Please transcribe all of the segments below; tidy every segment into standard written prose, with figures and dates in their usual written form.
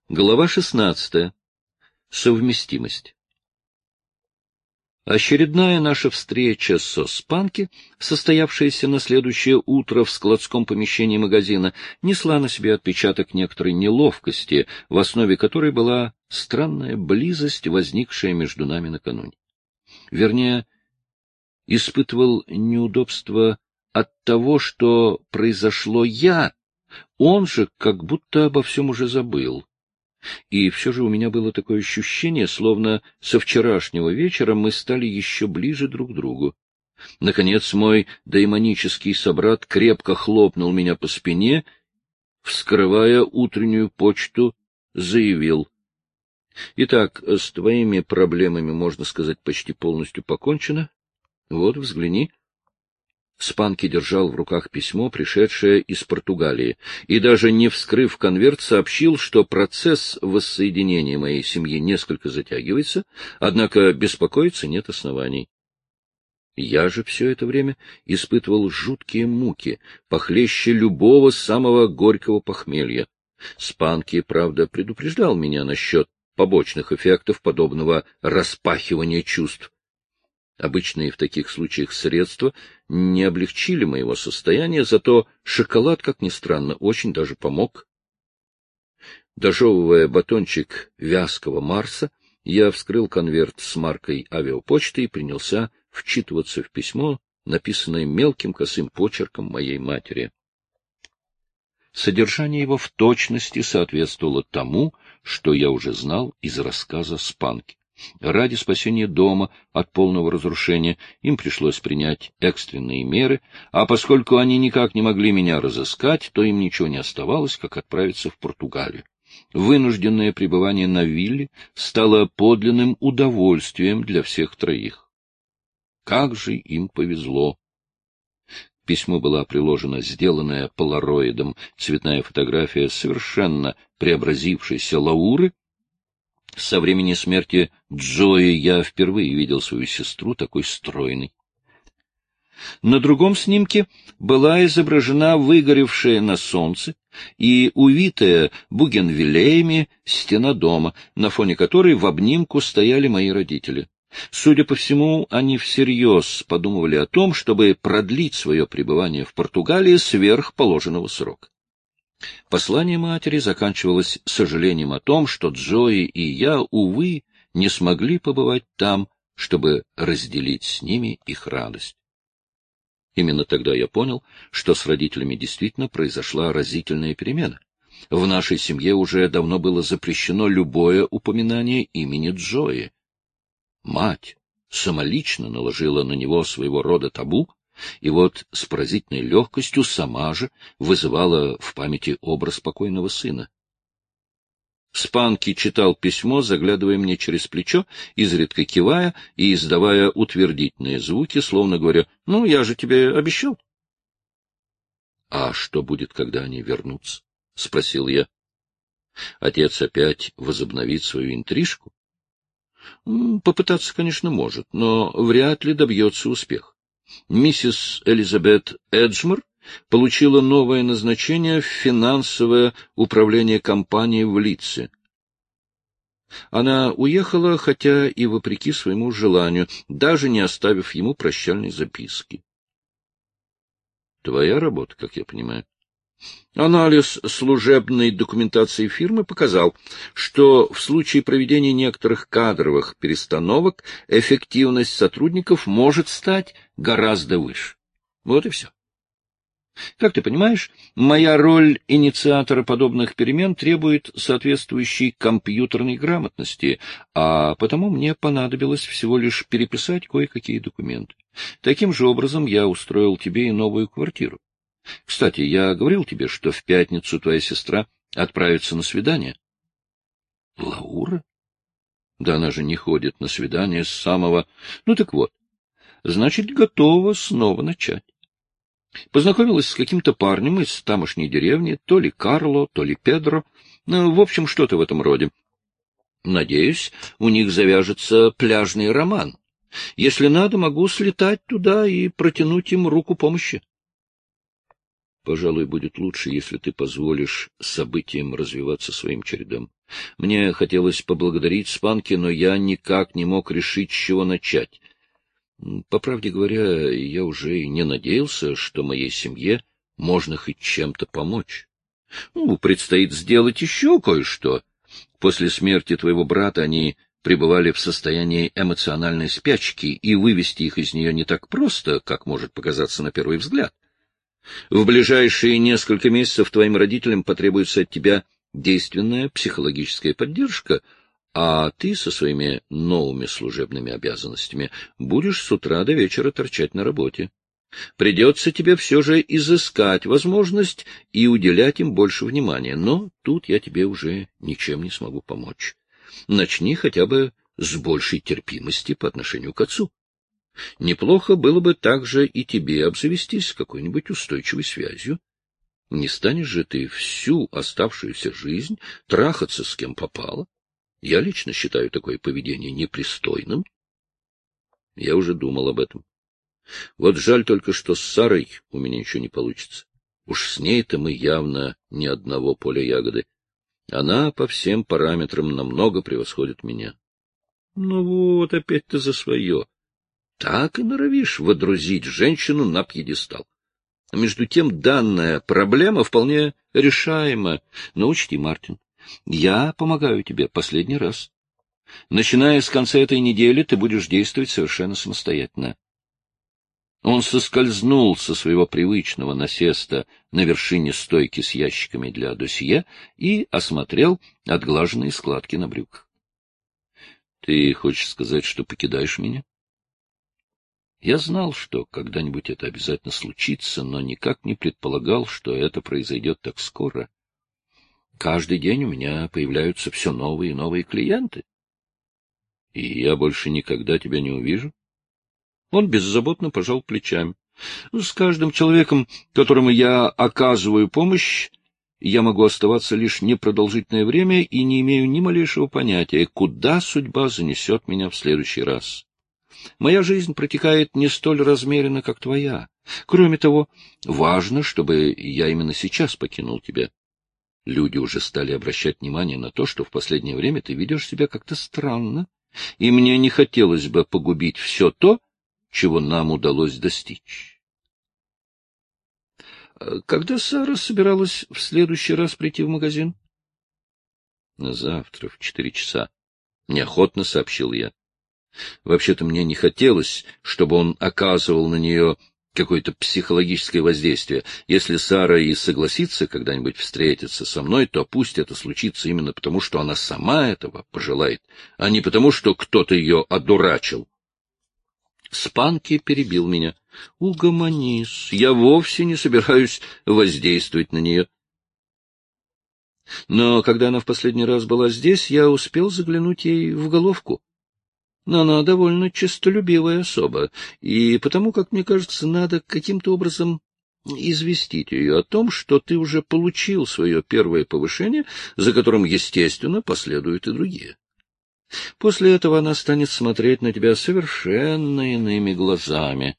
Глава 16. Совместимость. Очередная наша встреча со Спанки, состоявшаяся на следующее утро в складском помещении магазина, несла на себе отпечаток некоторой неловкости, в основе которой была странная близость, возникшая между нами накануне. Вернее, испытывал неудобство от того, что произошло я, он же как будто обо всем уже забыл. И все же у меня было такое ощущение, словно со вчерашнего вечера мы стали еще ближе друг к другу. Наконец мой daimoniический собрат крепко хлопнул меня по спине, вскрывая утреннюю почту, заявил: «Итак, с твоими проблемами, можно сказать, почти полностью покончено. Вот, взгляни». Спанки держал в руках письмо, пришедшее из Португалии, и даже не вскрыв конверт, сообщил, что процесс воссоединения моей семьи несколько затягивается, однако беспокоиться нет оснований. Я же все это время испытывал жуткие муки, похлеще любого самого горького похмелья. Спанки, правда, предупреждал меня насчет побочных эффектов подобного распахивания чувств. Обычные в таких случаях средства не облегчили моего состояния, зато шоколад, как ни странно, очень даже помог. Дожевывая батончик вязкого Марса, я вскрыл конверт с маркой авиапочты и принялся вчитываться в письмо, написанное мелким косым почерком моей матери. Содержание его в точности соответствовало тому, что я уже знал из рассказа Спанки. Ради спасения дома от полного разрушения им пришлось принять экстренные меры, а поскольку они никак не могли меня разыскать, то им ничего не оставалось, как отправиться в Португалию. Вынужденное пребывание на вилле стало подлинным удовольствием для всех троих. Как же им повезло! К письму была приложена сделанная полароидом цветная фотография совершенно преобразившейся Лауры. Со времени смерти Джои я впервые видел свою сестру такой стройной. На другом снимке была изображена выгоревшая на солнце и увитая бугенвиллеями стена дома, на фоне которой в обнимку стояли мои родители. Судя по всему, они всерьез подумывали о том, чтобы продлить свое пребывание в Португалии сверх положенного срока. Послание матери заканчивалось сожалением о том, что Джои и я, увы, не смогли побывать там, чтобы разделить с ними их радость. Именно тогда я понял, что с родителями действительно произошла разительная перемена. В нашей семье уже давно было запрещено любое упоминание имени Джои. Мать самолично наложила на него своего рода табу, и вот с поразительной легкостью сама же вызывала в памяти образ покойного сына. Спанки читал письмо, заглядывая мне через плечо, изредка кивая и издавая утвердительные звуки, словно говоря: «Ну, я же тебе обещал». — А что будет, когда они вернутся? — спросил я. — Отец опять возобновит свою интрижку? — Попытаться, конечно, может, но вряд ли добьется успеха. Миссис Элизабет Эджмор получила новое назначение в финансовое управление компанией в Лидсе. Она уехала, хотя и вопреки своему желанию, даже не оставив ему прощальной записки. Твоя работа, как я понимаю. Анализ служебной документации фирмы показал, что в случае проведения некоторых кадровых перестановок эффективность сотрудников может стать гораздо выше. Вот и все. Как ты понимаешь, моя роль инициатора подобных перемен требует соответствующей компьютерной грамотности, а потому мне понадобилось всего лишь переписать кое-какие документы. Таким же образом я устроил тебе и новую квартиру. Кстати, я говорил тебе, что в пятницу твоя сестра отправится на свидание. Лаура? Да она же не ходит на свидание с самого... Ну так вот, значит, готова снова начать. Познакомилась с каким-то парнем из тамошней деревни, то ли Карло, то ли Педро, ну, в общем, что-то в этом роде. Надеюсь, у них завяжется пляжный роман. Если надо, могу слетать туда и протянуть им руку помощи. Пожалуй, будет лучше, если ты позволишь событиям развиваться своим чередом. Мне хотелось поблагодарить Спанки, но я никак не мог решить, с чего начать. По правде говоря, я уже и не надеялся, что моей семье можно хоть чем-то помочь. Предстоит сделать еще кое-что. После смерти твоего брата они пребывали в состоянии эмоциональной спячки, и вывести их из нее не так просто, как может показаться на первый взгляд. В ближайшие несколько месяцев твоим родителям потребуется от тебя действенная психологическая поддержка, а ты со своими новыми служебными обязанностями будешь с утра до вечера торчать на работе. Придется тебе все же изыскать возможность и уделять им больше внимания, но тут я тебе уже ничем не смогу помочь. Начни хотя бы с большей терпимости по отношению к отцу. Неплохо было бы также и тебе обзавестись какой-нибудь устойчивой связью. Не станешь же ты всю оставшуюся жизнь трахаться с кем попало. Я лично считаю такое поведение непристойным. Я уже думал об этом. Вот жаль только, что с Сарой у меня ничего не получится. Уж с ней-то мы явно ни одного поля ягоды. Она по всем параметрам намного превосходит меня. Ну вот, опять ты за свое. Так и норовишь водрузить женщину на пьедестал. Между тем, данная проблема вполне решаема. Но учти, Мартин, я помогаю тебе последний раз. Начиная с конца этой недели, ты будешь действовать совершенно самостоятельно. Он соскользнул со своего привычного насеста на вершине стойки с ящиками для досье и осмотрел отглаженные складки на брюках. — Ты хочешь сказать, что покидаешь меня? Я знал, что когда-нибудь это обязательно случится, но никак не предполагал, что это произойдет так скоро. Каждый день у меня появляются все новые и новые клиенты. И я больше никогда тебя не увижу? Он беззаботно пожал плечами. С каждым человеком, которому я оказываю помощь, я могу оставаться лишь непродолжительное время и не имею ни малейшего понятия, куда судьба занесет меня в следующий раз. Моя жизнь протекает не столь размеренно, как твоя. Кроме того, важно, чтобы я именно сейчас покинул тебя. Люди уже стали обращать внимание на то, что в последнее время ты ведешь себя как-то странно, и мне не хотелось бы погубить все то, чего нам удалось достичь. Когда Сара собиралась в следующий раз прийти в магазин? Завтра в 4 часа. Неохотно сообщил я. Вообще-то мне не хотелось, чтобы он оказывал на нее какое-то психологическое воздействие. Если Сара и согласится когда-нибудь встретиться со мной, то пусть это случится именно потому, что она сама этого пожелает, а не потому, что кто-то ее одурачил. Спанки перебил меня. — Угомонись, я вовсе не собираюсь воздействовать на нее. Но когда она в последний раз была здесь, я успел заглянуть ей в головку. Но она довольно честолюбивая особа, и потому, как мне кажется, надо каким-то образом известить ее о том, что ты уже получил свое первое повышение, за которым, естественно, последуют и другие. После этого она станет смотреть на тебя совершенно иными глазами.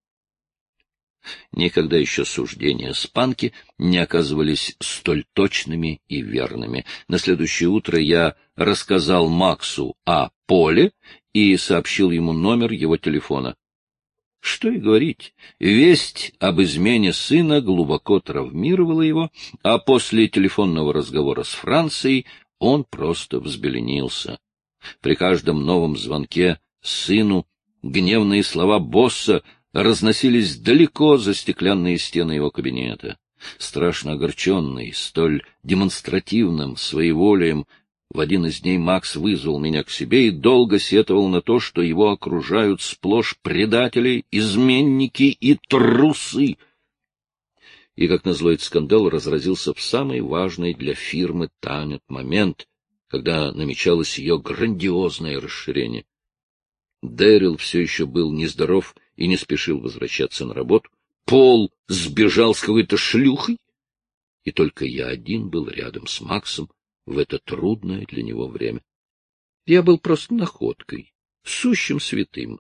Никогда еще суждения Спанки не оказывались столь точными и верными. На следующее утро я рассказал Максу о Поле и сообщил ему номер его телефона. Что и говорить, весть об измене сына глубоко травмировала его, а после телефонного разговора с Францией он просто взбеленился. При каждом новом звонке сыну гневные слова босса разносились далеко за стеклянные стены его кабинета. Страшно огорченный, столь демонстративным своеволием, в один из дней Макс вызвал меня к себе и долго сетовал на то, что его окружают сплошь предатели, изменники и трусы. И, как назло, этот скандал разразился в самый важный для фирмы Танет момент, когда намечалось ее грандиозное расширение. Дэрил все еще был нездоров и не спешил возвращаться на работу. Пол сбежал с какой-то шлюхой, и только я один был рядом с Максом в это трудное для него время. Я был просто находкой, сущим святым.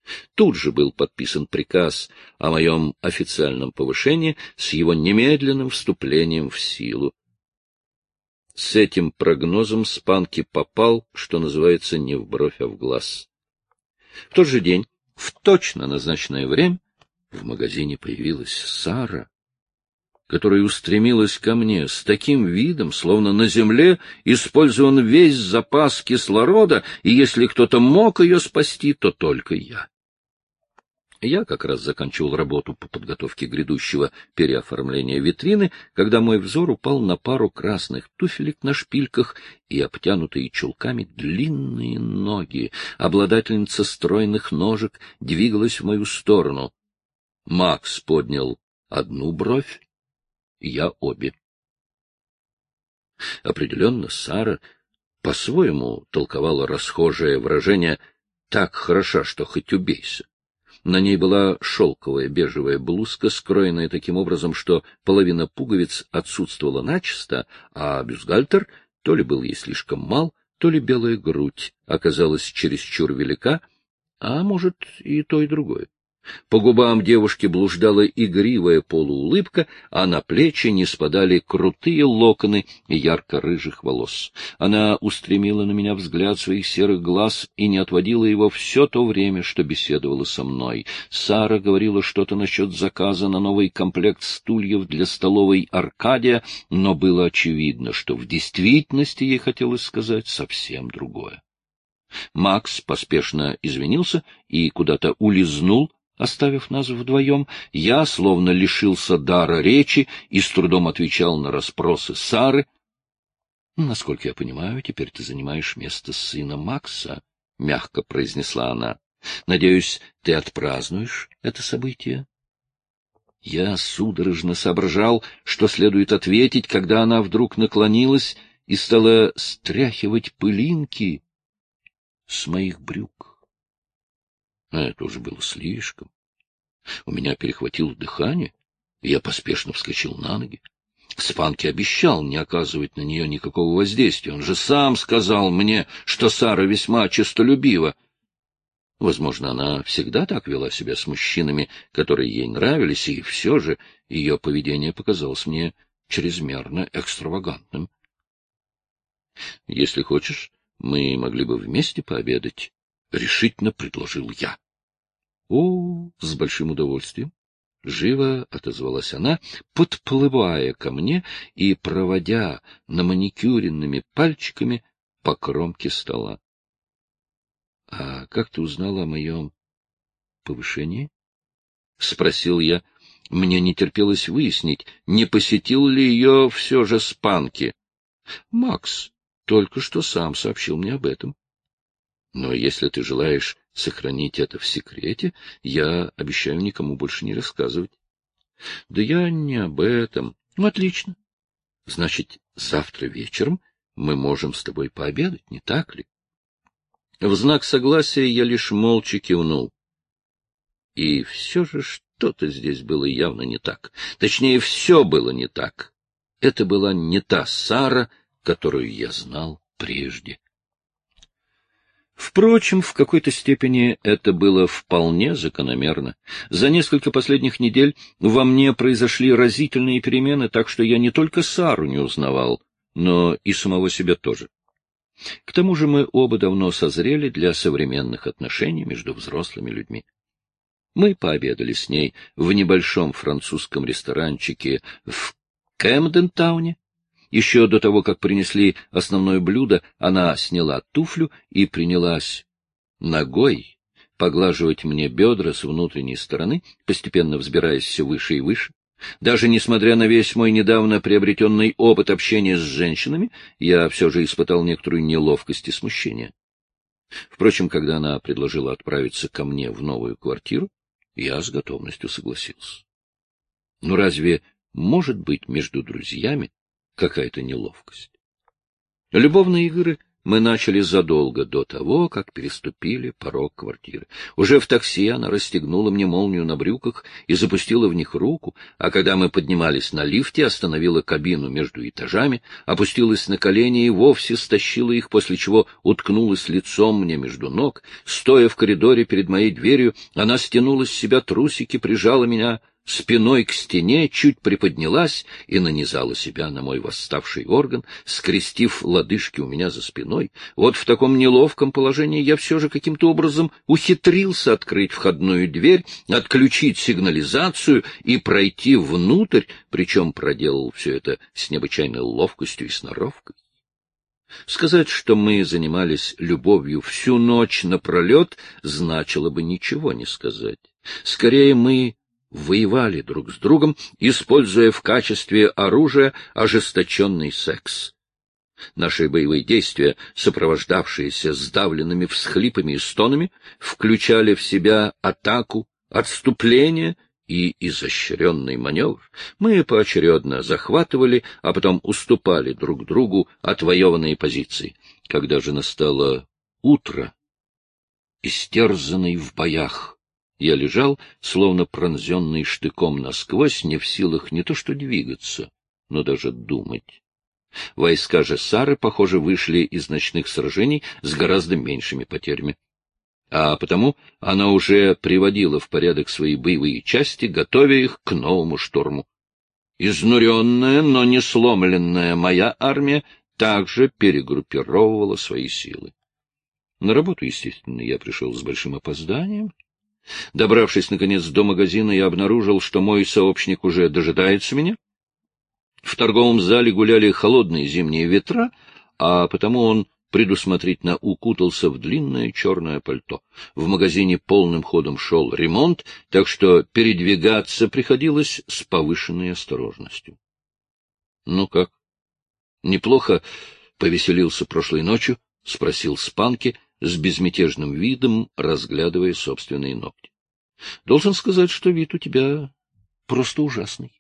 Тут же был подписан приказ о моем официальном повышении с его немедленным вступлением в силу. С этим прогнозом Спанки попал, что называется, не в бровь, а в глаз. В тот же день, в точно назначенное время, в магазине появилась Сара, которая устремилась ко мне с таким видом, словно на земле использован весь запас кислорода, и если кто-то мог ее спасти, то только я. Я как раз заканчивал работу по подготовке грядущего переоформления витрины, когда мой взор упал на пару красных туфелек на шпильках и обтянутые чулками длинные ноги. Обладательница стройных ножек двигалась в мою сторону. Макс поднял одну бровь, я обе. Определенно, Сара по-своему толковала расхожее выражение «так хороша, что хоть убейся». На ней была шелковая бежевая блузка, скроенная таким образом, что половина пуговиц отсутствовала начисто, а бюстгальтер то ли был ей слишком мал, то ли белая грудь оказалась чересчур велика, а может и то, и другое. По губам девушки блуждала игривая полуулыбка, а на плечи не спадали крутые локоны ярко-рыжих волос. Она устремила на меня взгляд своих серых глаз и не отводила его все то время, что беседовала со мной. Сара говорила что-то насчет заказа на новый комплект стульев для столовой «Аркадия», но было очевидно, что в действительности ей хотелось сказать совсем другое. Макс поспешно извинился и куда-то улизнул, оставив нас вдвоем. Я словно лишился дара речи и с трудом отвечал на расспросы Сары. — Насколько я понимаю, теперь ты занимаешь место сына Макса, — мягко произнесла она. — Надеюсь, ты отпразднуешь это событие? Я судорожно соображал, что следует ответить, когда она вдруг наклонилась и стала стряхивать пылинки с моих брюк. Это уже было слишком. У меня перехватило дыхание, и я поспешно вскочил на ноги. Спанки обещал не оказывать на нее никакого воздействия. Он же сам сказал мне, что Сара весьма честолюбива. Возможно, она всегда так вела себя с мужчинами, которые ей нравились, и все же ее поведение показалось мне чрезмерно экстравагантным. — Если хочешь, мы могли бы вместе пообедать, — решительно предложил я. — О, с большим удовольствием! — живо отозвалась она, подплывая ко мне и проводя наманикюренными пальчиками по кромке стола. — А как ты узнала о моем повышении? — спросил я. Мне не терпелось выяснить, не посетил ли ее все же Спанки. Макс только что сам сообщил мне об этом. Но если ты желаешь сохранить это в секрете, я обещаю никому больше не рассказывать. — Да я не об этом. — Ну, отлично. Значит, завтра вечером мы можем с тобой пообедать, не так ли? В знак согласия я лишь молча кивнул. И все же что-то здесь было явно не так. Точнее, все было не так. Это была не та Сара, которую я знал прежде. Впрочем, в какой-то степени это было вполне закономерно. За несколько последних недель во мне произошли разительные перемены, так что я не только Сару не узнавал, но и самого себя тоже. К тому же мы оба давно созрели для современных отношений между взрослыми людьми. Мы пообедали с ней в небольшом французском ресторанчике в Кэмден-тауне. Еще до того, как принесли основное блюдо, она сняла туфлю и принялась ногой поглаживать мне бедра с внутренней стороны, постепенно взбираясь все выше и выше. Даже несмотря на весь мой недавно приобретенный опыт общения с женщинами, я все же испытал некоторую неловкость и смущение. Впрочем, когда она предложила отправиться ко мне в новую квартиру, я с готовностью согласился. Но разве может быть между друзьями какая-то неловкость? Любовные игры мы начали задолго до того, как переступили порог квартиры. Уже в такси она расстегнула мне молнию на брюках и запустила в них руку, а когда мы поднимались на лифте, остановила кабину между этажами, опустилась на колени и вовсе стащила их, после чего уткнулась лицом мне между ног. Стоя в коридоре перед моей дверью, она стянула с себя трусики, прижала меня спиной к стене, чуть приподнялась и нанизала себя на мой восставший орган, скрестив лодыжки у меня за спиной. Вот в таком неловком положении я все же каким-то образом ухитрился открыть входную дверь, отключить сигнализацию и пройти внутрь, причем проделал все это с необычайной ловкостью и сноровкой. Сказать, что мы занимались любовью всю ночь напролет, значило бы ничего не сказать. Скорее, мы воевали друг с другом, используя в качестве оружия ожесточенный секс. Наши боевые действия, сопровождавшиеся сдавленными всхлипами и стонами, включали в себя атаку, отступление и изощренный маневр. Мы поочередно захватывали, а потом уступали друг другу отвоеванные позиции. Когда же настало утро, истерзанный в боях, я лежал, словно пронзенный штыком насквозь, не в силах не то что двигаться, но даже думать. Войска же Сары, похоже, вышли из ночных сражений с гораздо меньшими потерями. А потому она уже приводила в порядок свои боевые части, готовя их к новому штурму. Изнуренная, но не сломленная моя армия также перегруппировывала свои силы. На работу, естественно, я пришел с большим опозданием. Добравшись, наконец, до магазина, я обнаружил, что мой сообщник уже дожидается меня. В торговом зале гуляли холодные зимние ветра, а потому он предусмотрительно укутался в длинное черное пальто. В магазине полным ходом шел ремонт, так что передвигаться приходилось с повышенной осторожностью. — Ну как? Неплохо повеселился прошлой ночью? — спросил Спанки, с безмятежным видом разглядывая собственные ногти. — Должен сказать, что вид у тебя просто ужасный.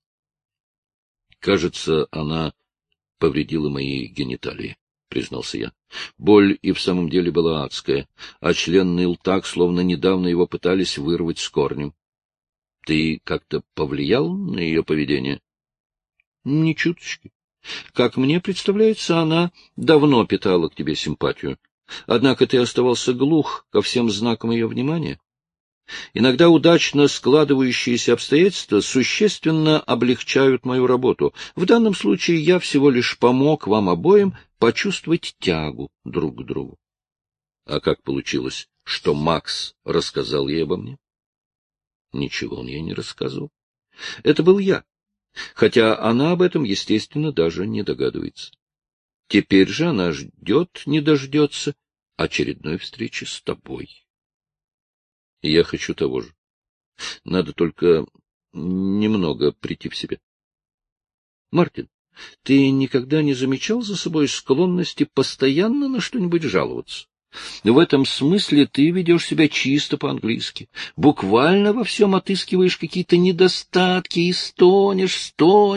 Кажется, она повредила мои гениталии, — признался я. Боль и в самом деле была адская, а член ныл так, словно недавно его пытались вырвать с корнем. Ты как-то повлиял на ее поведение? — Ни чуточки. Как мне представляется, она давно питала к тебе симпатию. Однако ты оставался глух ко всем знакам ее внимания. Иногда удачно складывающиеся обстоятельства существенно облегчают мою работу. В данном случае я всего лишь помог вам обоим почувствовать тягу друг к другу. А как получилось, что Макс рассказал ей обо мне? Ничего он ей не рассказывал. Это был я, хотя она об этом, естественно, даже не догадывается. Теперь же она ждет, не дождется очередной встречи с тобой. И я хочу того же. Надо только немного прийти в себя. Мартин, ты никогда не замечал за собой склонности постоянно на что-нибудь жаловаться? В этом смысле ты ведешь себя чисто по-английски. Буквально во всем отыскиваешь какие-то недостатки и стонешь.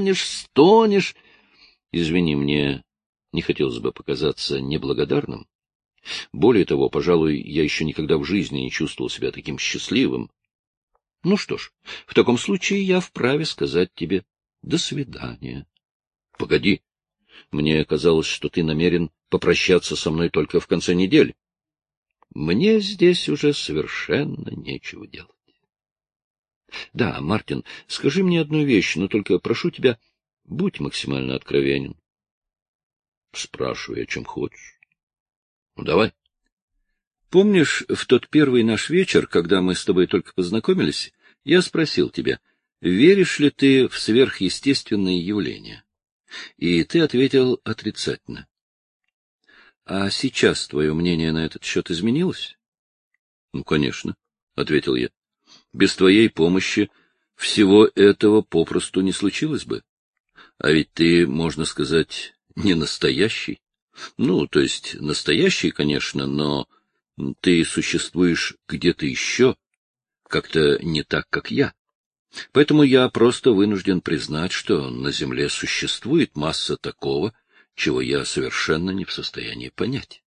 Извини, мне не хотелось бы показаться неблагодарным. Более того, пожалуй, я еще никогда в жизни не чувствовал себя таким счастливым. Ну что ж, в таком случае я вправе сказать тебе «до свидания». Погоди, мне казалось, что ты намерен попрощаться со мной только в конце недели. Мне здесь уже совершенно нечего делать. Да, Мартин, скажи мне одну вещь, но только прошу тебя, будь максимально откровенен. Спрашивай, о чем хочешь. Ну, давай. Помнишь, в тот первый наш вечер, когда мы с тобой только познакомились, я спросил тебя, веришь ли ты в сверхъестественные явления? И ты ответил отрицательно. А сейчас твое мнение на этот счет изменилось? — Ну, конечно, — ответил я. — Без твоей помощи всего этого попросту не случилось бы. А ведь ты, можно сказать, не настоящий. Ну, то есть настоящий, конечно, но ты существуешь где-то еще, как-то не так, как я. Поэтому я просто вынужден признать, что на Земле существует масса такого, чего я совершенно не в состоянии понять.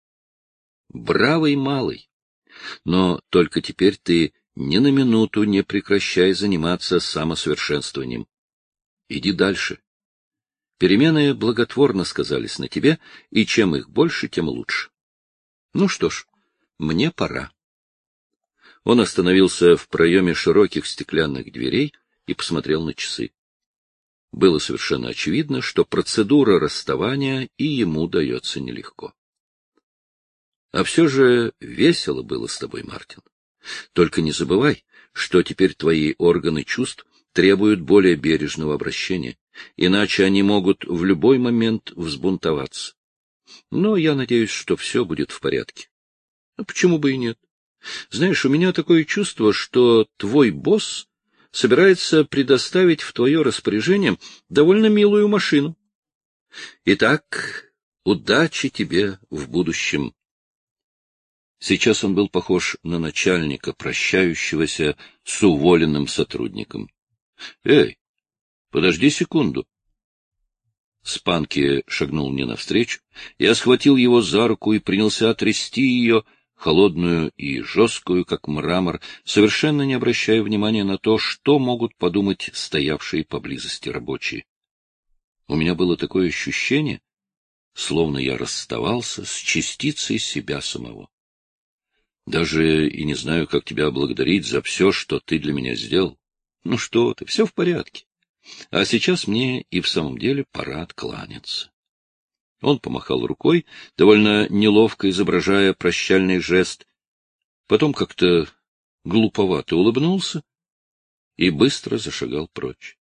Бравый малый, но только теперь ты ни на минуту не прекращай заниматься самосовершенствованием. Иди дальше. Перемены благотворно сказались на тебе, и чем их больше, тем лучше. Ну что ж, мне пора. Он остановился в проеме широких стеклянных дверей и посмотрел на часы. Было совершенно очевидно, что процедура расставания и ему дается нелегко. А все же весело было с тобой, Мартин. Только не забывай, что теперь твои органы чувств требуют более бережного обращения, иначе они могут в любой момент взбунтоваться. Но я надеюсь, что все будет в порядке. А почему бы и нет? Знаешь, у меня такое чувство, что твой босс собирается предоставить в твое распоряжение довольно милую машину. Итак, удачи тебе в будущем. Сейчас он был похож на начальника, прощающегося с уволенным сотрудником. — Эй, подожди секунду. Спанки шагнул мне навстречу. Я схватил его за руку и принялся трясти ее, холодную и жесткую, как мрамор, совершенно не обращая внимания на то, что могут подумать стоявшие поблизости рабочие. У меня было такое ощущение, словно я расставался с частицей себя самого. Даже и не знаю, как тебя благодарить за все, что ты для меня сделал. Ну что ты, все в порядке. А сейчас мне и в самом деле пора откланяться. Он помахал рукой, довольно неловко изображая прощальный жест, потом как-то глуповато улыбнулся и быстро зашагал прочь.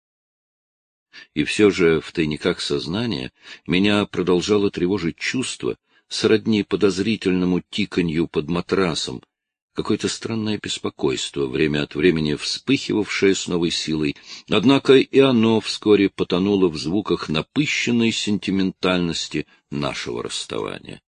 И все же в тайниках сознания меня продолжало тревожить чувство, сродни подозрительному тиканью под матрасом, какое-то странное беспокойство, время от времени вспыхивавшее с новой силой, однако и оно вскоре потонуло в звуках напыщенной сентиментальности нашего расставания.